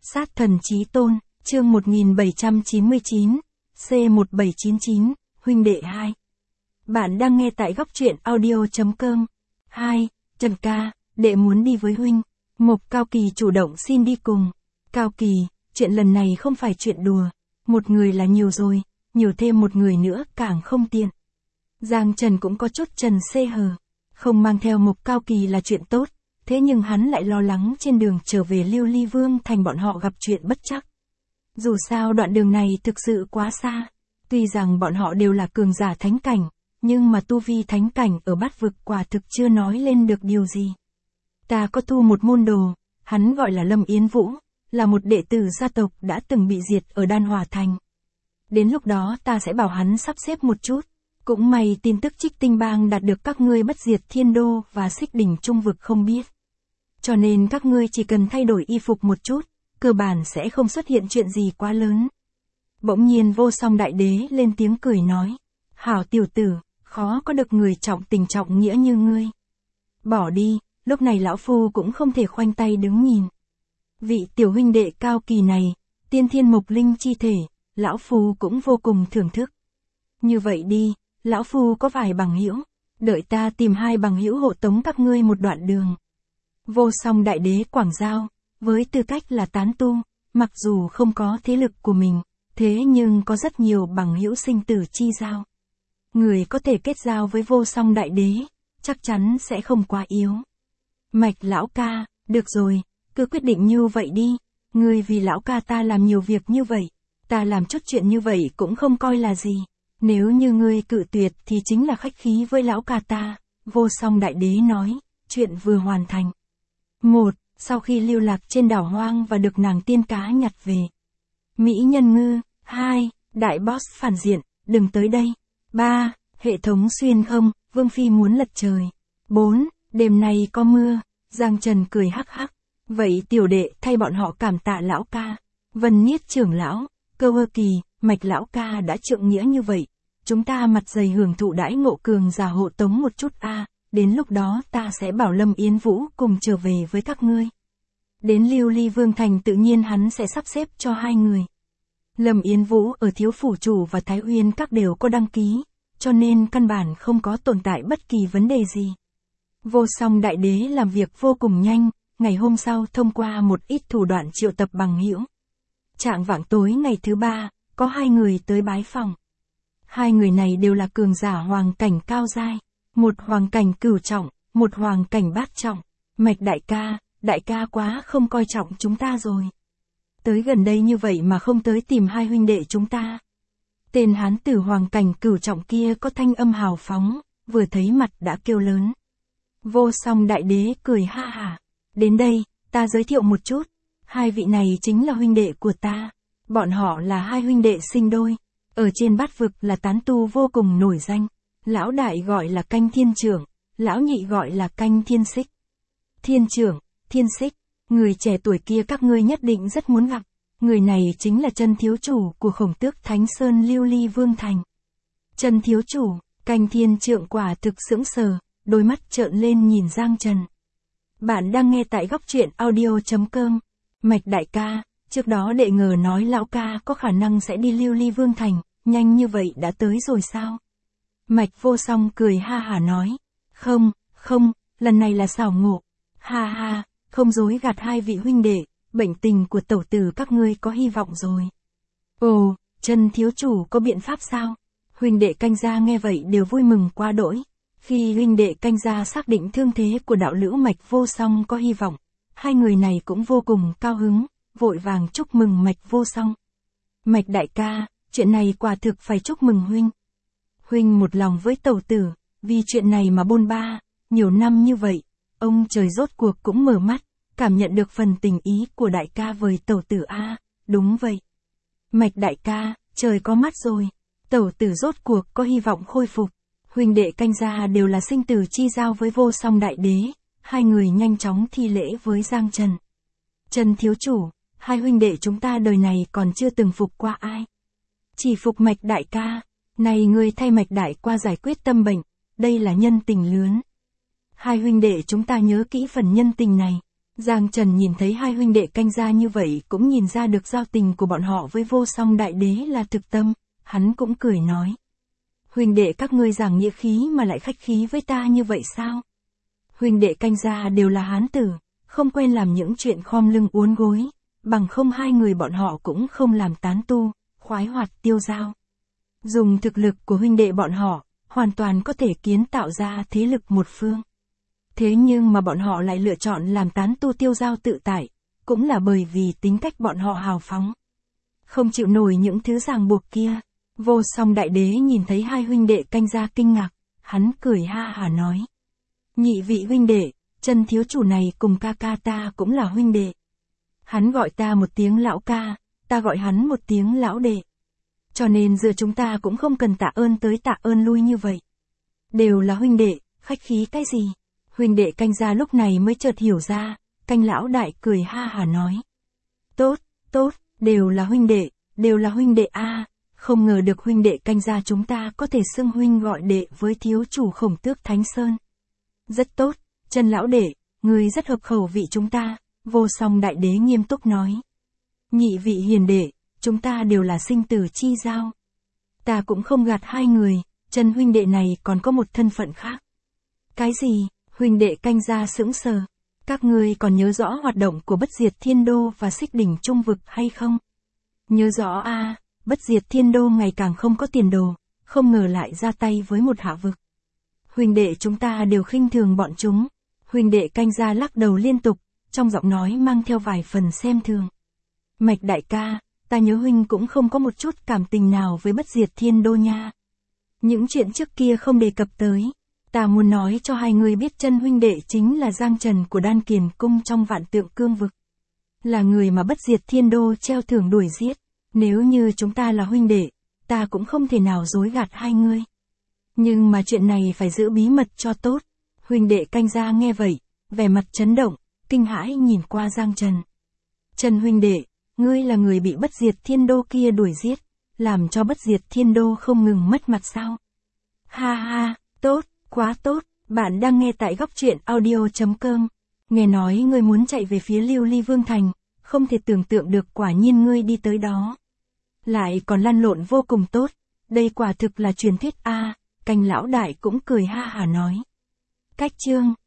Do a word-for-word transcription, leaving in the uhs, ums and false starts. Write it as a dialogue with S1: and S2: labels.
S1: Sát thần chí tôn, chương một nghìn bảy trăm chín mươi chín, C một bảy chín chín, huynh đệ hai. Bạn đang nghe tại góc truyện audio.com. hai. Trần ca, đệ muốn đi với huynh. Mộc Cao Kỳ chủ động xin đi cùng. Cao Kỳ, chuyện lần này không phải chuyện đùa. Một người là nhiều rồi, nhiều thêm một người nữa càng không tiện. Giang Trần cũng có chút trần xê hờ. Không mang theo Mộc Cao Kỳ là chuyện tốt, thế nhưng hắn lại lo lắng trên đường trở về Lưu Ly Vương thành bọn họ gặp chuyện bất trắc. Dù sao đoạn đường này thực sự quá xa, tuy rằng bọn họ đều là cường giả thánh cảnh, nhưng mà tu vi thánh cảnh ở bát vực quả thực chưa nói lên được điều gì. Ta có thu một môn đồ, hắn gọi là Lâm Yến Vũ, là một đệ tử gia tộc đã từng bị diệt ở Đan Hòa Thành. Đến lúc đó ta sẽ bảo hắn sắp xếp một chút. Cũng may tin tức Trích Tinh Bang đạt được các ngươi bất diệt thiên đô và xích đỉnh trung vực không biết. Cho nên các ngươi chỉ cần thay đổi y phục một chút, cơ bản sẽ không xuất hiện chuyện gì quá lớn. Bỗng nhiên Vô Song Đại Đế lên tiếng cười nói. Hảo tiểu tử, khó có được người trọng tình trọng nghĩa như ngươi. Bỏ đi, lúc này lão phu cũng không thể khoanh tay đứng nhìn. Vị tiểu huynh đệ Cao Kỳ này, tiên thiên mộc linh chi thể, lão phu cũng vô cùng thưởng thức. Như vậy đi, lão phu có vài bằng hữu, đợi ta tìm hai bằng hữu hộ tống các ngươi một đoạn đường. Vô Song Đại Đế quảng giao, với tư cách là tán tu, mặc dù không có thế lực của mình, thế nhưng có rất nhiều bằng hữu sinh tử chi giao. Người có thể kết giao với Vô Song Đại Đế, chắc chắn sẽ không quá yếu. Mạch lão ca, được rồi, cứ quyết định như vậy đi, ngươi vì lão ca ta làm nhiều việc như vậy, ta làm chút chuyện như vậy cũng không coi là gì. Nếu như ngươi cự tuyệt thì chính là khách khí với lão ca ta, Vô Song Đại Đế nói, chuyện vừa hoàn thành. Một, sau khi lưu lạc trên đảo hoang và được nàng tiên cá nhặt về. Mỹ nhân ngư. Hai, đại boss phản diện, đừng tới đây. Ba, hệ thống xuyên không, Vương Phi muốn lật trời. Bốn, đêm nay có mưa. Giang Trần cười hắc hắc. Vậy tiểu đệ thay bọn họ cảm tạ lão ca. Vân Niết trưởng lão, Cơ Hơ Kỳ, Mạch lão ca đã trượng nghĩa như vậy. Chúng ta mặt dày hưởng thụ đãi ngộ cường giả hộ tống một chút a. À, đến lúc đó ta sẽ bảo Lâm Yến Vũ cùng trở về với các ngươi. Đến Lưu Ly Vương thành tự nhiên hắn sẽ sắp xếp cho hai người. Lâm Yến Vũ ở Thiếu Phủ Chủ và Thái Uyên các đều có đăng ký, cho nên căn bản không có tồn tại bất kỳ vấn đề gì. Vô Song Đại Đế làm việc vô cùng nhanh, ngày hôm sau thông qua một ít thủ đoạn triệu tập bằng hữu. Trạng vạng tối ngày thứ ba, có hai người tới bái phòng. Hai người này đều là cường giả hoàng cảnh cao giai, một hoàng cảnh cửu trọng, một hoàng cảnh bát trọng. Mạch đại ca, đại ca quá không coi trọng chúng ta rồi. Tới gần đây như vậy mà không tới tìm hai huynh đệ chúng ta. Tên hán tử hoàng cảnh cửu trọng kia có thanh âm hào phóng, vừa thấy mặt đã kêu lớn. Vô Song Đại Đế cười ha hả. Đến đây, ta giới thiệu một chút. Hai vị này chính là huynh đệ của ta. Bọn họ là hai huynh đệ sinh đôi. Ở trên bát vực là tán tu vô cùng nổi danh. Lão đại gọi là Canh Thiên Trưởng, lão nhị gọi là Canh Thiên Xích. Thiên Trưởng, Thiên Xích, người trẻ tuổi kia các ngươi nhất định rất muốn gặp. Người này chính là chân thiếu chủ của Khổng Tước Thánh Sơn Lưu Ly Vương thành. Chân thiếu chủ, Canh Thiên Trưởng quả thực sững sờ, đôi mắt trợn lên nhìn Giang Trần. Bạn đang nghe tại góc truyện audio.com. Mạch đại ca, trước đó đệ ngờ nói lão ca có khả năng sẽ đi Lưu Ly Vương thành, nhanh như vậy đã tới rồi sao? Mạch Vô Song cười ha hả nói. Không, không, lần này là xảo ngộ. Ha ha, không dối gạt hai vị huynh đệ, bệnh tình của tẩu tử các ngươi có hy vọng rồi. Ồ, Chân thiếu chủ có biện pháp sao? Huynh đệ Canh gia nghe vậy đều vui mừng quá đỗi. Khi huynh đệ Canh gia xác định thương thế của đạo lữ Mạch Vô Song có hy vọng, hai người này cũng vô cùng cao hứng, vội vàng chúc mừng Mạch Vô Song. Mạch đại ca, chuyện này quả thực phải chúc mừng huynh. Huynh một lòng với tẩu tử, vì chuyện này mà bôn ba, nhiều năm như vậy, ông trời rốt cuộc cũng mở mắt, cảm nhận được phần tình ý của đại ca với tẩu tử a. Đúng vậy. Mạch đại ca, trời có mắt rồi, tẩu tử rốt cuộc có hy vọng khôi phục. Huynh đệ Canh gia đều là sinh tử chi giao với Vô Song Đại Đế, hai người nhanh chóng thi lễ với Giang Trần. Trần thiếu chủ, hai huynh đệ chúng ta đời này còn chưa từng phục qua ai. Chỉ phục Mạch đại ca, này ngươi thay Mạch đại qua giải quyết tâm bệnh, đây là nhân tình lớn. Hai huynh đệ chúng ta nhớ kỹ phần nhân tình này, Giang Trần nhìn thấy hai huynh đệ canh gia như vậy cũng nhìn ra được giao tình của bọn họ với Vô Song Đại Đế là thực tâm, hắn cũng cười nói. Huynh đệ các ngươi giảng nghĩa khí mà lại khách khí với ta như vậy sao? Huynh đệ canh gia đều là hán tử, không quen làm những chuyện khom lưng uốn gối, bằng không hai người bọn họ cũng không làm tán tu, khoái hoạt tiêu dao. Dùng thực lực của huynh đệ bọn họ, hoàn toàn có thể kiến tạo ra thế lực một phương. Thế nhưng mà bọn họ lại lựa chọn làm tán tu tiêu dao tự tại, cũng là bởi vì tính cách bọn họ hào phóng. Không chịu nổi những thứ ràng buộc kia. Vô Song Đại Đế nhìn thấy hai huynh đệ canh gia kinh ngạc, hắn cười ha hả nói. Nhị vị huynh đệ, Chân thiếu chủ này cùng ca ca ta cũng là huynh đệ. Hắn gọi ta một tiếng lão ca, ta gọi hắn một tiếng lão đệ. Cho nên giữa chúng ta cũng không cần tạ ơn tới tạ ơn lui như vậy. Đều là huynh đệ, khách khí cái gì? Huynh đệ canh gia lúc này mới chợt hiểu ra, canh lão đại cười ha hả nói. Tốt, tốt, đều là huynh đệ, đều là huynh đệ a. Không ngờ được huynh đệ canh gia chúng ta có thể xưng huynh gọi đệ với thiếu chủ Khổng Tước Thánh Sơn. Rất tốt, Chân lão đệ, ngươi rất hợp khẩu vị chúng ta, Vô Song Đại Đế nghiêm túc nói. Nhị vị hiền đệ, chúng ta đều là sinh tử chi giao. Ta cũng không gạt hai người, Chân huynh đệ này còn có một thân phận khác. Cái gì? Huynh đệ canh gia sững sờ. Các ngươi còn nhớ rõ hoạt động của Bất Diệt Thiên Đô và Xích Đỉnh Trung Vực hay không? Nhớ rõ a, à, Bất Diệt Thiên Đô ngày càng không có tiền đồ, không ngờ lại ra tay với một hạ vực. Huynh đệ chúng ta đều khinh thường bọn chúng. Huynh đệ canh gia lắc đầu liên tục, trong giọng nói mang theo vài phần xem thường. Mạch đại ca, ta nhớ huynh cũng không có một chút cảm tình nào với Bất Diệt Thiên Đô nha. Những chuyện trước kia không đề cập tới. Ta muốn nói cho hai người biết Chân huynh đệ chính là Giang Trần của Đan Kiền Cung trong Vạn Tượng Cương Vực. Là người mà Bất Diệt Thiên Đô treo thưởng đuổi giết. Nếu như chúng ta là huynh đệ, ta cũng không thể nào dối gạt hai ngươi. Nhưng mà chuyện này phải giữ bí mật cho tốt. Huynh đệ canh gia nghe vậy, vẻ mặt chấn động, kinh hãi nhìn qua Giang Trần. Chân huynh đệ, ngươi là người bị Bất Diệt Thiên Đô kia đuổi giết, làm cho Bất Diệt Thiên Đô không ngừng mất mặt sao? Ha ha, tốt, quá tốt, bạn đang nghe tại góc truyện audio chấm com. Nghe nói ngươi muốn chạy về phía Lưu Ly Vương Thành, không thể tưởng tượng được quả nhiên ngươi đi tới đó. Lại còn lăn lộn vô cùng tốt, đây quả thực là truyền thuyết a. À, canh lão đại cũng cười ha hả nói. Cách chương